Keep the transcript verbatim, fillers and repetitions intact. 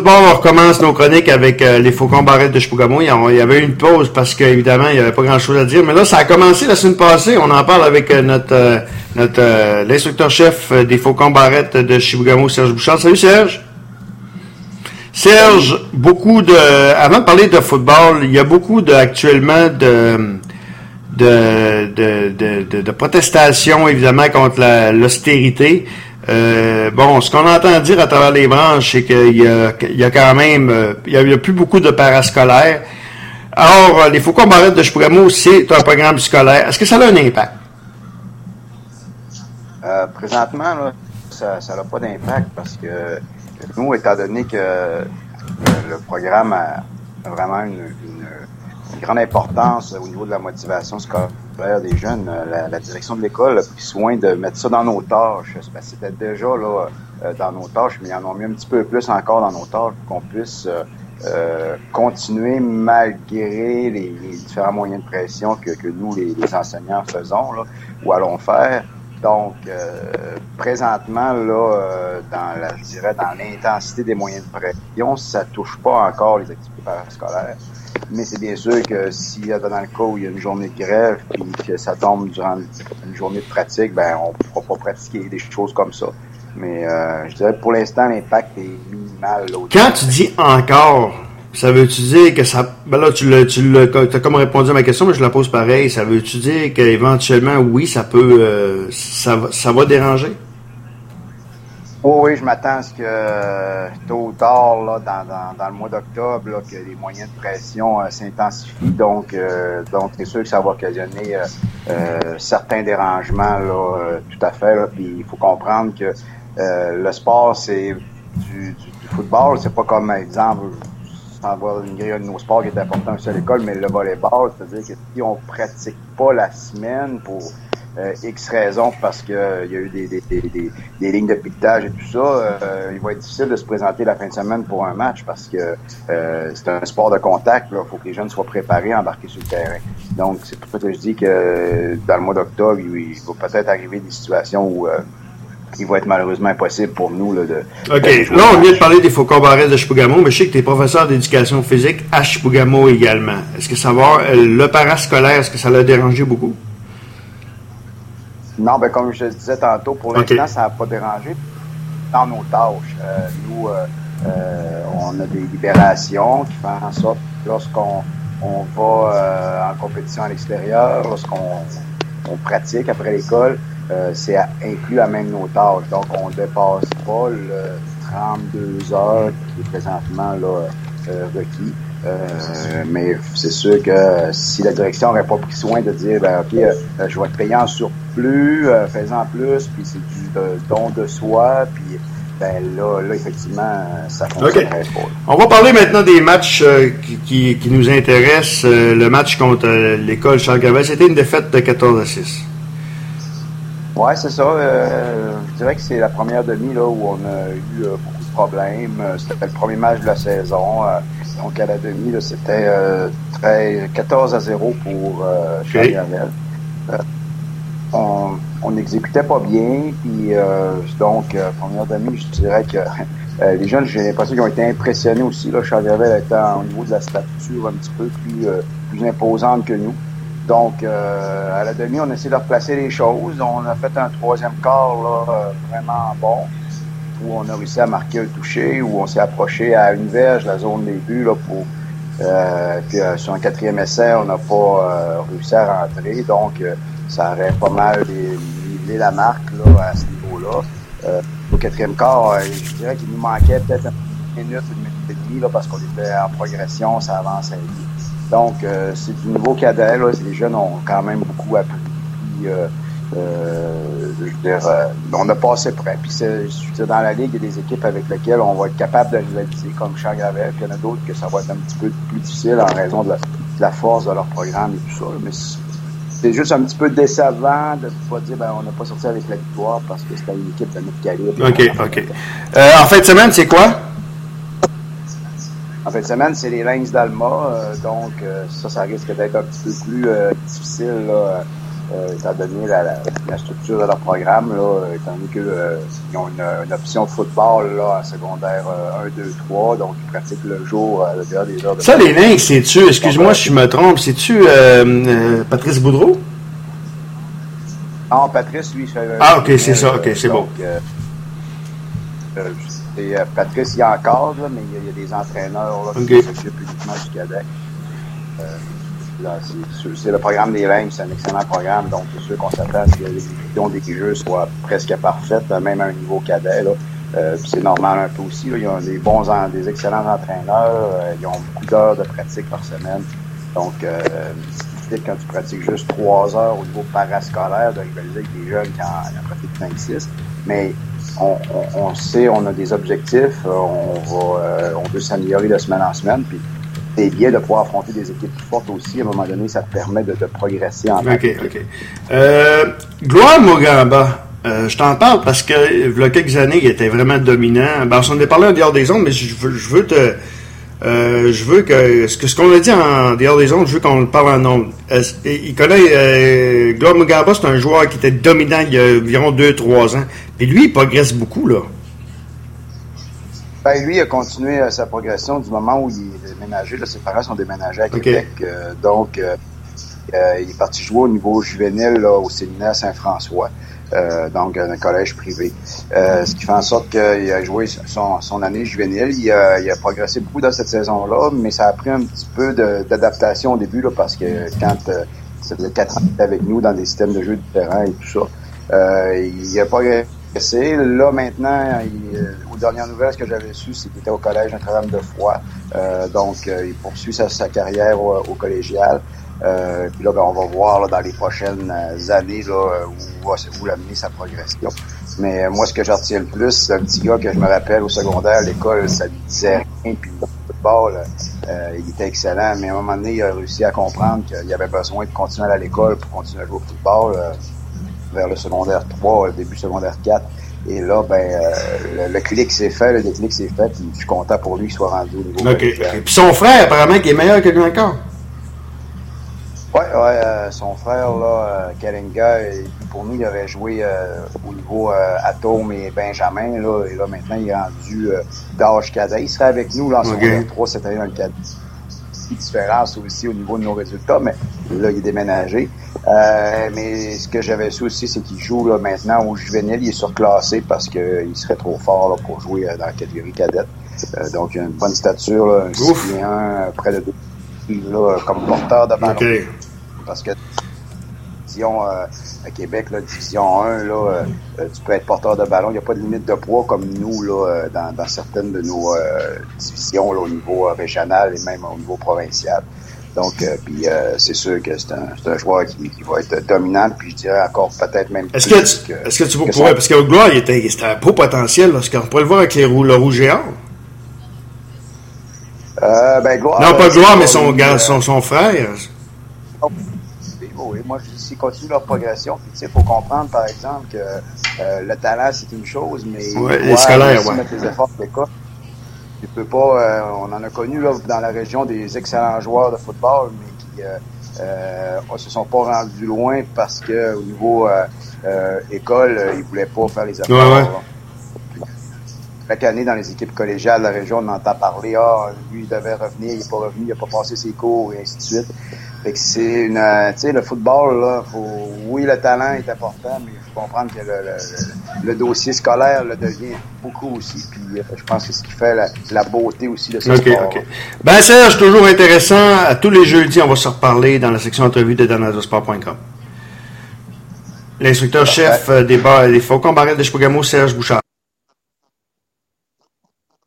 football, on recommence nos chroniques avec euh, les Faucons Barrettes de Chibougamau. Il y avait eu une pause parce qu'évidemment, il n'y avait pas grand-chose à dire. Mais là, ça a commencé la semaine passée. On en parle avec euh, notre, euh, notre euh, l'instructeur-chef des Faucons Barrettes de Chibougamau, Serge Bouchard. Salut Serge! Serge, beaucoup de... Avant de parler de football, il y a beaucoup de, actuellement de... De, de, de, de, de protestations, évidemment, contre la, l'austérité. Euh, bon, ce qu'on entend dire à travers les branches, c'est qu'il y a, il y a quand même, euh, il y a, il y a plus beaucoup de parascolaires. Alors, les Faucons Barrettes de Chibougamau, c'est un programme scolaire. Est-ce que ça a un impact? Euh, présentement, là, ça n'a pas d'impact parce que nous, étant donné que le, le programme a vraiment une, une une grande importance au niveau de la motivation scolaire des jeunes. La, la direction de l'école a pris soin de mettre ça dans nos tâches. C'était déjà là dans nos tâches, mais ils en ont mis un petit peu plus encore dans nos tâches pour qu'on puisse euh, continuer malgré les, les différents moyens de pression que, que nous, les, les enseignants, faisons là, ou allons faire. Donc, euh, présentement, là, euh, dans la, je dirais, dans l'intensité des moyens de pression, ça touche pas encore les activités parascolaires. Mais c'est bien sûr que s'il y a dans le cas où il y a une journée de grève puis que ça tombe durant une journée de pratique, ben on ne pourra pas pratiquer des choses comme ça. Mais euh, je dirais que pour l'instant, l'impact est minimal. Là, quand tu dis encore, ça veut-tu dire que ça... Ben là, tu l'as, tu l'as, t'as comme répondu à ma question, mais je la pose pareil. Ça veut-tu dire qu'éventuellement, oui, ça peut... Euh, ça, ça va déranger? Oui, oui, je m'attends à ce que tôt ou tard, là, dans, dans, dans le mois d'octobre, là, que les moyens de pression euh, s'intensifient. Donc, euh, donc c'est sûr que ça va occasionner euh, euh, certains dérangements, là, euh, tout à fait. Là. Puis il faut comprendre que euh, le sport, c'est du, du, du football. C'est pas comme, exemple, sans avoir une grille de nos sports qui est important aussi à l'école, mais le volleyball, c'est-à-dire que si on pratique pas la semaine pour Euh, X raisons parce que euh, il y a eu des, des, des, des, des lignes de piquetage et tout ça, euh, il va être difficile de se présenter la fin de semaine pour un match parce que euh, c'est un sport de contact. Il faut que les jeunes soient préparés à embarquer sur le terrain. Donc, c'est pour ça que je dis que euh, dans le mois d'octobre, il, il va peut-être arriver des situations où euh, il va être malheureusement impossible pour nous là, de... OK. De là, on vient de parler des Faucons Barrettes de Chibougamau, mais je sais que tu es professeur d'éducation physique à Chibougamau également. Est-ce que ça va... Le parascolaire, est-ce que ça l'a dérangé beaucoup? Non, ben comme je le disais tantôt, pour okay. l'instant, ça n'a pas dérangé dans nos tâches. Euh, nous, euh, euh, on a des libérations qui font en sorte que lorsqu'on on va euh, en compétition à l'extérieur, lorsqu'on on pratique après l'école, euh, c'est à, inclus à même nos tâches. Donc, on ne dépasse pas le trente-deux heures qui est présentement là, euh, requis. Euh, mais c'est sûr que si la direction n'aurait pas pris soin de dire ben ok euh, je vais te payer en surplus, euh, fais-en plus, puis c'est du euh, don de soi, puis ben là, là effectivement ça fonctionnerait okay. pas. On va parler maintenant des matchs euh, qui, qui, qui nous intéressent. Euh, le match contre euh, l'école Charles Gravel, c'était une défaite de quatorze à six. Ouais, c'est ça. Euh, je dirais que c'est la première demi là où on a eu euh, beaucoup de problèmes. C'était le premier match de la saison. Euh, donc à la demi, là, c'était euh, très, quatorze à zéro pour euh, Charles Gravel. Euh, on, on n'exécutait pas bien. Puis euh, donc, euh, première demi, je dirais que euh, les jeunes, j'ai l'impression qu'ils ont été impressionnés aussi. Là, Charles Gravel étant au niveau de la stature un petit peu plus, euh, plus imposante que nous. Donc, euh, à la demi, on a essayé de replacer les choses. On a fait un troisième quart là, euh, vraiment bon, où on a réussi à marquer un toucher, où on s'est approché à une verge, la zone des buts, là, pour euh, puis euh, sur un quatrième essai, on n'a pas euh, réussi à rentrer. Donc, euh, ça aurait pas mal nivelé la marque là, à ce niveau-là. Euh, au quatrième quart, euh, je dirais qu'il nous manquait peut-être une minute, une minute et demie, là, parce qu'on était en progression, ça avançait vite. Donc, euh, c'est du nouveau cadet, là. Les jeunes ont quand même beaucoup appris. Puis, euh, euh, je veux dire, euh, on a passé près. Puis, c'est, je veux dire, dans la Ligue, il y a des équipes avec lesquelles on va être capable de rivaliser, comme Charles Gravel. Puis, il y en a d'autres que ça va être un petit peu plus difficile en raison de la, de la force de leur programme et tout ça. Mais c'est, c'est juste un petit peu décevant de ne pas dire, ben, on n'a pas sorti avec la victoire parce que c'était une équipe de notre calibre. OK, OK. Euh, en fin de semaine, c'est quoi? En fin de semaine, c'est les Lynx d'Alma, euh, donc euh, ça, ça risque d'être un petit peu plus euh, difficile là, euh, étant donné la, la, la structure de leur programme, là, étant donné qu'ils euh, ont une, une option de football là, en secondaire euh, un, deux, trois, donc ils pratiquent le jour à l'heure des heures de ça, les Lynx, c'est-tu, excuse-moi si je me trompe, c'est-tu euh, euh, Patrice Boudreau? Non, Patrice, lui, fait... Ah, ok, c'est ça, ok, c'est bon. Euh, euh, et, euh, Patrice, il y a encore, là, mais il y, a, il y a des entraîneurs là, okay. qui s'occupent uniquement du cadet. Euh, là, c'est, c'est le programme des Lynx, c'est un excellent programme, donc c'est sûr qu'on s'attend à ce que l'exécution des jeux soit presque parfaite, même à un niveau cadet. Là. Euh, puis c'est normal un peu aussi. Là, ils ont des bons, des excellents entraîneurs, euh, ils ont beaucoup d'heures de pratique par semaine. Donc, euh, c'est difficile quand tu pratiques juste trois heures au niveau parascolaire de rivaliser avec des jeunes qui en, en pratiquent cinq six. Mais on, on, on sait, on a des objectifs, on va, euh, on veut s'améliorer de semaine en semaine. Puis c'est bien de pouvoir affronter des équipes plus fortes aussi. À un moment donné, ça te permet de, de progresser en tant OK, qu'équipe. OK. Euh, Gloire Mogamba, euh, je t'en parle parce que il y a quelques années, il était vraiment dominant. Ben, on s'en est parlé en dehors des ondes, mais je veux, je veux te... Euh, je veux que ce, que ce qu'on a dit en dehors des ondes, je veux qu'on le parle en ondes. Euh, il connaît euh, Gloire Mogamba, c'est un joueur qui était dominant il y a environ deux trois ans. Puis lui, il progresse beaucoup, là. Ben, lui, il a continué euh, sa progression du moment où il est déménagé. Là, ses parents sont déménagés à Québec. Okay. Euh, donc, euh, euh, il est parti jouer au niveau juvénile là, au séminaire Saint-François. Euh, donc, un collège privé. Euh, ce qui fait en sorte qu'il a joué son, son année juvénile. Il a, il a progressé beaucoup dans cette saison-là, mais ça a pris un petit peu de, d'adaptation au début, là, parce que quand euh, ça faisait quatre ans qu'il était avec nous dans des systèmes de jeu différents et tout ça, euh, il a progressé. Là, maintenant, il, euh, aux dernières nouvelles, ce que j'avais su, c'est qu'il était au collège Notre-Dame de Foix. Euh, donc, euh, il poursuit sa, sa carrière au, au collégial. Euh, puis là, ben, on va voir là, dans les prochaines années là, où va où l'amener sa progression. Mais euh, moi, ce que je retiens le plus, c'est un petit gars que je me rappelle au secondaire, à l'école, ça lui disait rien. Puis le football, euh, il était excellent. Mais à un moment donné, il a réussi à comprendre qu'il avait besoin de continuer à aller à l'école pour continuer à jouer au football euh, vers le secondaire trois, le début secondaire quatre. Et là, ben, euh, le, le clic s'est fait, le déclic s'est fait. Puis je suis content pour lui qu'il soit rendu au niveau. OK. okay. Puis son frère, apparemment, qui est meilleur que lui encore. Oui, ouais, euh, son frère, là, euh, Kalinga, pour nous, il avait joué euh, au niveau euh, Atome et Benjamin, là, et là, maintenant, il est rendu euh, d'âge cadet. Il serait avec nous, là, en secondaire okay. trois cette année dans le cadet. Une différence aussi au niveau de nos résultats, mais là, il est déménagé. Euh, mais ce que j'avais su aussi, c'est qu'il joue, là, maintenant au juvénile. Il est surclassé parce qu'il euh, serait trop fort, là, pour jouer euh, dans la catégorie cadette. Euh, donc, il a une bonne stature, là, un six pieds un, près de deux, là, comme porteur de ballon. Okay. Parce que division euh, à Québec, là, division un, là, euh, tu peux être porteur de ballon. Il n'y a pas de limite de poids comme nous là, dans, dans certaines de nos euh, divisions là, au niveau euh, régional et même au niveau provincial. Donc, euh, puis euh, c'est sûr que c'est un, c'est un joueur qui, qui va être dominant, puis je dirais encore peut-être même est-ce plus que, tu, que... Est-ce que tu pourrais... Parce qu'au Gloire, il était, c'était un beau potentiel, parce qu'on pourrait le voir avec les roux, le rouge géant. Euh, ben, Gloire... Non, pas Gloire, mais son, euh, son, son frère... Oui, moi, je dis, s'ils continuent leur progression, puis, tu sais, il faut comprendre, par exemple, que euh, le talent, c'est une chose, mais ouais, les scolaires, ouais. mettre les efforts de l'école. Tu peux pas, euh, on en a connu, là, dans la région, des excellents joueurs de football, mais qui euh, euh, se sont pas rendus loin parce que, au niveau euh, euh, école, euh, ils voulaient pas faire les efforts. Ouais, ouais. Chaque année, dans les équipes collégiales de la région, on entend parler, ah, lui, il devait revenir, il n'est pas revenu, il n'a pas passé ses cours, et ainsi de suite. Fait que c'est une, tu sais, le football, là, faut, oui, le talent est important, mais il faut comprendre que le, le, le dossier scolaire le devient beaucoup aussi. Puis, euh, je pense que c'est ce qui fait la, la beauté aussi de ce okay, sport. Okay. Ben, Serge, toujours intéressant. À tous les jeudis, on va se reparler dans la section entrevue de danadosport point com. L'instructeur-chef des, des Faucons Barrettes de Chipougamau, Serge Bouchard.